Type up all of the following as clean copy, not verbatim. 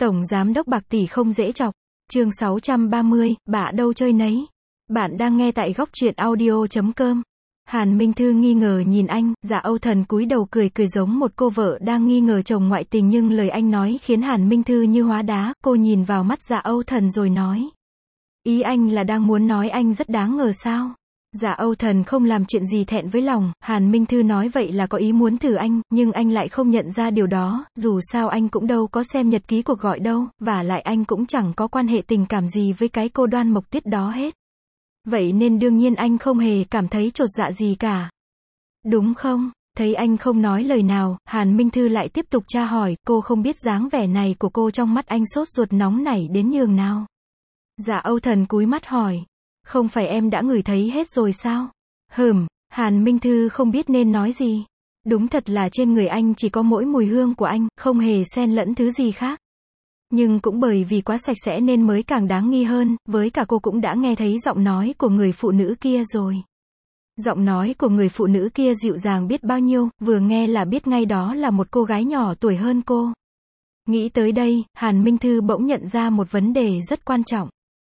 Tổng giám đốc bạc tỷ không dễ chọc. Chương 630, bạ đâu chơi nấy. Bạn đang nghe tại góc truyện audio.com. Hàn Minh Thư nghi ngờ nhìn anh, Dạ Âu Thần cúi đầu cười cười giống một cô vợ đang nghi ngờ chồng ngoại tình, nhưng lời anh nói khiến Hàn Minh Thư như hóa đá. Cô nhìn vào mắt Dạ Âu Thần rồi nói. Ý anh là đang muốn nói anh rất đáng ngờ sao? Dạ Âu Thần không làm chuyện gì thẹn với lòng. Hàn Minh Thư nói vậy là có ý muốn thử anh, nhưng anh lại không nhận ra điều đó, dù sao anh cũng đâu có xem nhật ký cuộc gọi đâu, và lại anh cũng chẳng có quan hệ tình cảm gì với cái cô Đoan Mộc Tuyết đó hết. Vậy nên đương nhiên anh không hề cảm thấy chột dạ gì cả. Đúng không? Thấy anh không nói lời nào, Hàn Minh Thư lại tiếp tục tra hỏi. Cô không biết dáng vẻ này của cô trong mắt anh sốt ruột nóng nảy đến nhường nào. Dạ Âu Thần cúi mắt hỏi. Không phải em đã ngửi thấy hết rồi sao? Hàn Minh Thư không biết nên nói gì. Đúng thật là trên người anh chỉ có mỗi mùi hương của anh, không hề xen lẫn thứ gì khác. Nhưng cũng bởi vì quá sạch sẽ nên mới càng đáng nghi hơn, với cả cô cũng đã nghe thấy giọng nói của người phụ nữ kia rồi. Giọng nói của người phụ nữ kia dịu dàng biết bao nhiêu, vừa nghe là biết ngay đó là một cô gái nhỏ tuổi hơn cô. Nghĩ tới đây, Hàn Minh Thư bỗng nhận ra một vấn đề rất quan trọng.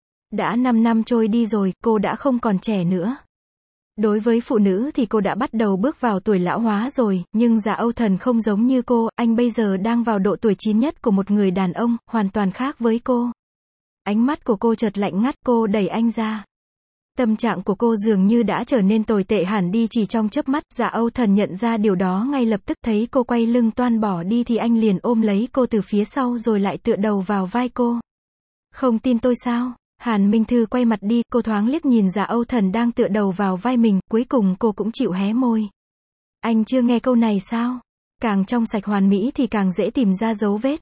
Đã 5 năm trôi đi rồi, cô đã không còn trẻ nữa. Đối với phụ nữ thì cô đã bắt đầu bước vào tuổi lão hóa rồi, nhưng Dạ Âu Thần không giống như cô, anh bây giờ đang vào độ tuổi chín nhất của một người đàn ông, hoàn toàn khác với cô. Ánh mắt của cô chợt lạnh ngắt, cô đẩy anh ra. Tâm trạng của cô dường như đã trở nên tồi tệ hẳn đi chỉ trong chớp mắt. Dạ Âu Thần nhận ra điều đó ngay lập tức, thấy cô quay lưng toan bỏ đi thì anh liền ôm lấy cô từ phía sau rồi lại tựa đầu vào vai cô. Không tin tôi sao? Hàn Minh Thư quay mặt đi, cô thoáng liếc nhìn Dạ Âu Thần đang tựa đầu vào vai mình, cuối cùng cô cũng chịu hé môi. Anh chưa nghe câu này sao? Càng trong sạch hoàn mỹ thì càng dễ tìm ra dấu vết.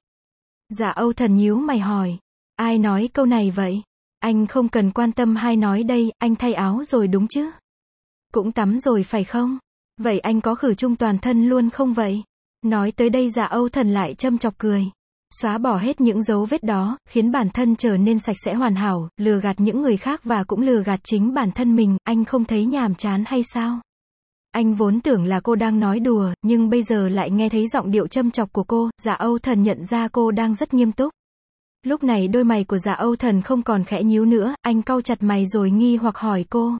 Dạ Âu Thần nhíu mày hỏi. Ai nói câu này vậy? Anh không cần quan tâm ai nói đây, anh thay áo rồi đúng chứ? Cũng tắm rồi phải không? Vậy anh có khử chung toàn thân luôn không vậy? Nói tới đây Dạ Âu Thần lại châm chọc cười. Xóa bỏ hết những dấu vết đó, khiến bản thân trở nên sạch sẽ hoàn hảo, lừa gạt những người khác và cũng lừa gạt chính bản thân mình, anh không thấy nhàm chán hay sao? Anh vốn tưởng là cô đang nói đùa, nhưng bây giờ lại nghe thấy giọng điệu châm chọc của cô. Dạ Âu Thần nhận ra cô đang rất nghiêm túc. Lúc này đôi mày của Dạ Âu Thần không còn khẽ nhíu nữa, anh cau chặt mày rồi nghi hoặc hỏi cô.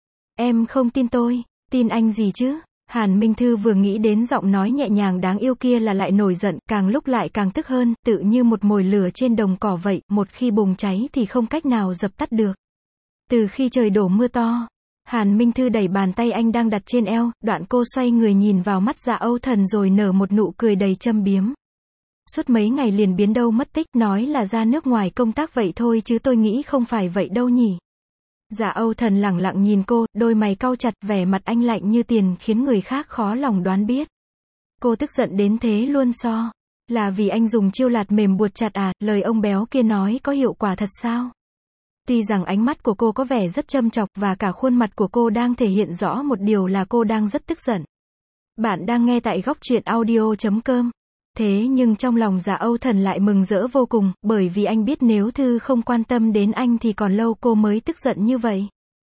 Em không tin tôi, tin anh gì chứ? Hàn Minh Thư vừa nghĩ đến giọng nói nhẹ nhàng đáng yêu kia là lại nổi giận, càng lúc lại càng tức hơn, tự như một mồi lửa trên đồng cỏ vậy, một khi bùng cháy thì không cách nào dập tắt được. Từ khi trời đổ mưa to, Hàn Minh Thư đẩy bàn tay anh đang đặt trên eo, đoạn cô xoay người nhìn vào mắt Dạ Âu Thần rồi nở một nụ cười đầy châm biếm. Suốt mấy ngày liền biến đâu mất tích, nói là ra nước ngoài công tác vậy thôi chứ tôi nghĩ không phải vậy đâu nhỉ. Dạ Âu Thần lẳng lặng nhìn cô, đôi mày cau chặt, vẻ mặt anh lạnh như tiền, khiến người khác khó lòng đoán biết. Cô tức giận đến thế luôn sao? Là vì anh dùng chiêu lạt mềm buộc chặt à? Lời ông béo kia nói có hiệu quả thật sao? Tuy rằng ánh mắt của cô có vẻ rất châm chọc và cả khuôn mặt của cô đang thể hiện rõ một điều là cô đang rất tức giận. Bạn đang nghe tại góc truyện audio.com. Thế nhưng trong lòng Dạ Âu Thần lại mừng rỡ vô cùng, bởi vì anh biết nếu Thư không quan tâm đến anh thì còn lâu cô mới tức giận như vậy.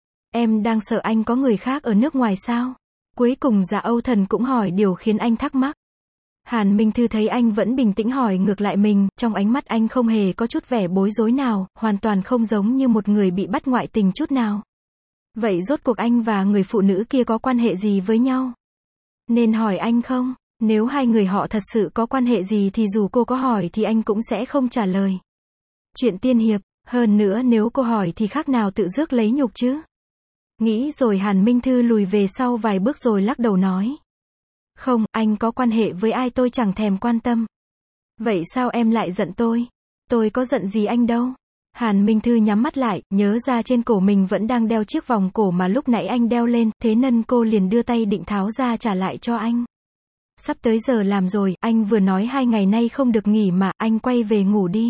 Em đang sợ anh có người khác ở nước ngoài sao? Cuối cùng Dạ Âu Thần cũng hỏi điều khiến anh thắc mắc. Hàn Minh Thư thấy anh vẫn bình tĩnh hỏi ngược lại mình, trong ánh mắt anh không hề có chút vẻ bối rối nào, hoàn toàn không giống như một người bị bắt ngoại tình chút nào. Vậy rốt cuộc anh và người phụ nữ kia có quan hệ gì với nhau? Nên hỏi anh không? Nếu hai người họ thật sự có quan hệ gì thì dù cô có hỏi thì anh cũng sẽ không trả lời. Chuyện tiên hiệp, hơn nữa nếu cô hỏi thì khác nào tự rước lấy nhục chứ. Nghĩ rồi Hàn Minh Thư lùi về sau vài bước rồi lắc đầu nói. Không, anh có quan hệ với ai tôi chẳng thèm quan tâm. Vậy sao em lại giận tôi? Tôi có giận gì anh đâu. Hàn Minh Thư nhắm mắt lại, nhớ ra trên cổ mình vẫn đang đeo chiếc vòng cổ mà lúc nãy anh đeo lên, thế nên cô liền đưa tay định tháo ra trả lại cho anh. Sắp tới giờ làm rồi, anh vừa nói 2 ngày nay không được nghỉ mà, anh quay về ngủ đi.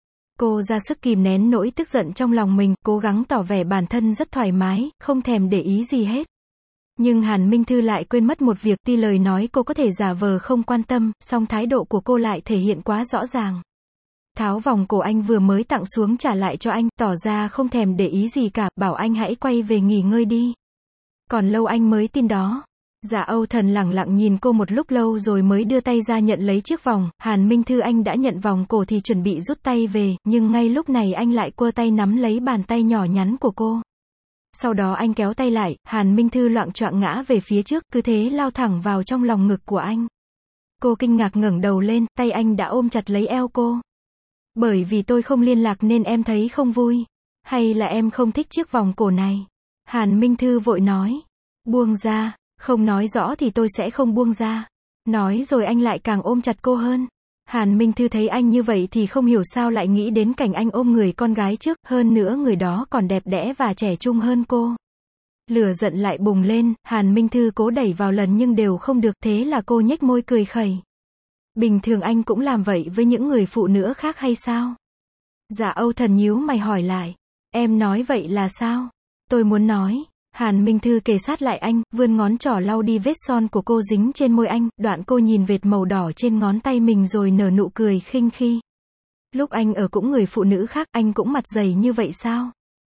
Cô ra sức kìm nén nỗi tức giận trong lòng mình, cố gắng tỏ vẻ bản thân rất thoải mái, không thèm để ý gì hết. Nhưng Hàn Minh Thư lại quên mất một việc, tuy lời nói cô có thể giả vờ không quan tâm, song thái độ của cô lại thể hiện quá rõ ràng. Tháo vòng cổ anh vừa mới tặng xuống trả lại cho anh, tỏ ra không thèm để ý gì cả, bảo anh hãy quay về nghỉ ngơi đi. Còn lâu anh mới tin đó. Dạ Âu Thần lẳng lặng nhìn cô một lúc lâu rồi mới đưa tay ra nhận lấy chiếc vòng. Hàn Minh Thư anh đã nhận vòng cổ thì chuẩn bị rút tay về, nhưng ngay lúc này anh lại quơ tay nắm lấy bàn tay nhỏ nhắn của cô. Sau đó anh kéo tay lại, Hàn Minh Thư loạng choạng ngã về phía trước, cứ thế lao thẳng vào trong lòng ngực của anh. Cô kinh ngạc ngẩng đầu lên, tay anh đã ôm chặt lấy eo cô. Bởi vì tôi không liên lạc nên em thấy không vui. Hay là em không thích chiếc vòng cổ này? Hàn Minh Thư vội nói. Buông ra, không nói rõ thì tôi sẽ không buông ra. Nói rồi anh lại càng ôm chặt cô hơn. Hàn Minh Thư thấy anh như vậy thì không hiểu sao lại nghĩ đến cảnh anh ôm người con gái trước, hơn nữa người đó còn đẹp đẽ và trẻ trung hơn cô. Lửa giận lại bùng lên, Hàn Minh Thư cố đẩy vào lần nhưng đều không được, thế là cô nhếch môi cười khẩy. Bình thường anh cũng làm vậy với những người phụ nữ khác hay sao? Dạ Âu Thần nhíu mày hỏi lại. Em nói vậy là sao? Tôi muốn nói. Hàn Minh Thư kề sát lại anh, vươn ngón trỏ lau đi vết son của cô dính trên môi anh, đoạn cô nhìn vệt màu đỏ trên ngón tay mình rồi nở nụ cười khinh khi. Lúc anh ở cũng người phụ nữ khác, anh cũng mặt dày như vậy sao?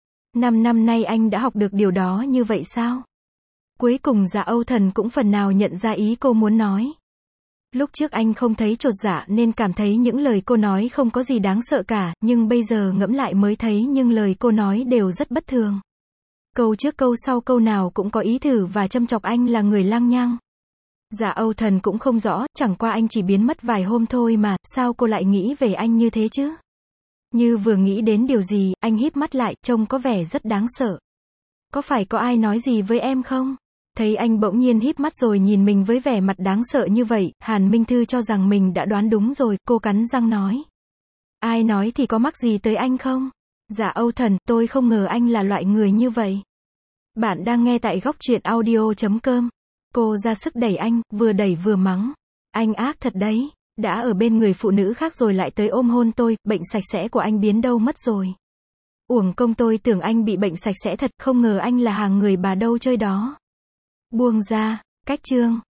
5 năm nay anh đã học được điều đó như vậy sao? Cuối cùng Dạ Âu Thần cũng phần nào nhận ra ý cô muốn nói. Lúc trước anh không thấy chột dạ nên cảm thấy những lời cô nói không có gì đáng sợ cả, nhưng bây giờ ngẫm lại mới thấy những lời cô nói đều rất bất thường. Câu trước câu sau câu nào cũng có ý thử và châm chọc anh là người lăng nhăng. Dạ Âu Thần cũng không rõ, chẳng qua anh chỉ biến mất vài hôm thôi mà, sao cô lại nghĩ về anh như thế chứ? Như vừa nghĩ đến điều gì, anh híp mắt lại, trông có vẻ rất đáng sợ. Có phải có ai nói gì với em không? Thấy anh bỗng nhiên híp mắt rồi nhìn mình với vẻ mặt đáng sợ như vậy, Hàn Minh Thư cho rằng mình đã đoán đúng rồi, cô cắn răng nói. Ai nói thì có mắc gì tới anh không? Dạ Âu Thần, tôi không ngờ anh là loại người như vậy. Bạn đang nghe tại góc truyện audio.com. Cô ra sức đẩy anh, vừa đẩy vừa mắng. Anh ác thật đấy, đã ở bên người phụ nữ khác rồi lại tới ôm hôn tôi, bệnh sạch sẽ của anh biến đâu mất rồi. Uổng công tôi tưởng anh bị bệnh sạch sẽ thật, không ngờ anh là hàng người bà đâu chơi đó. Buông ra, cách chương.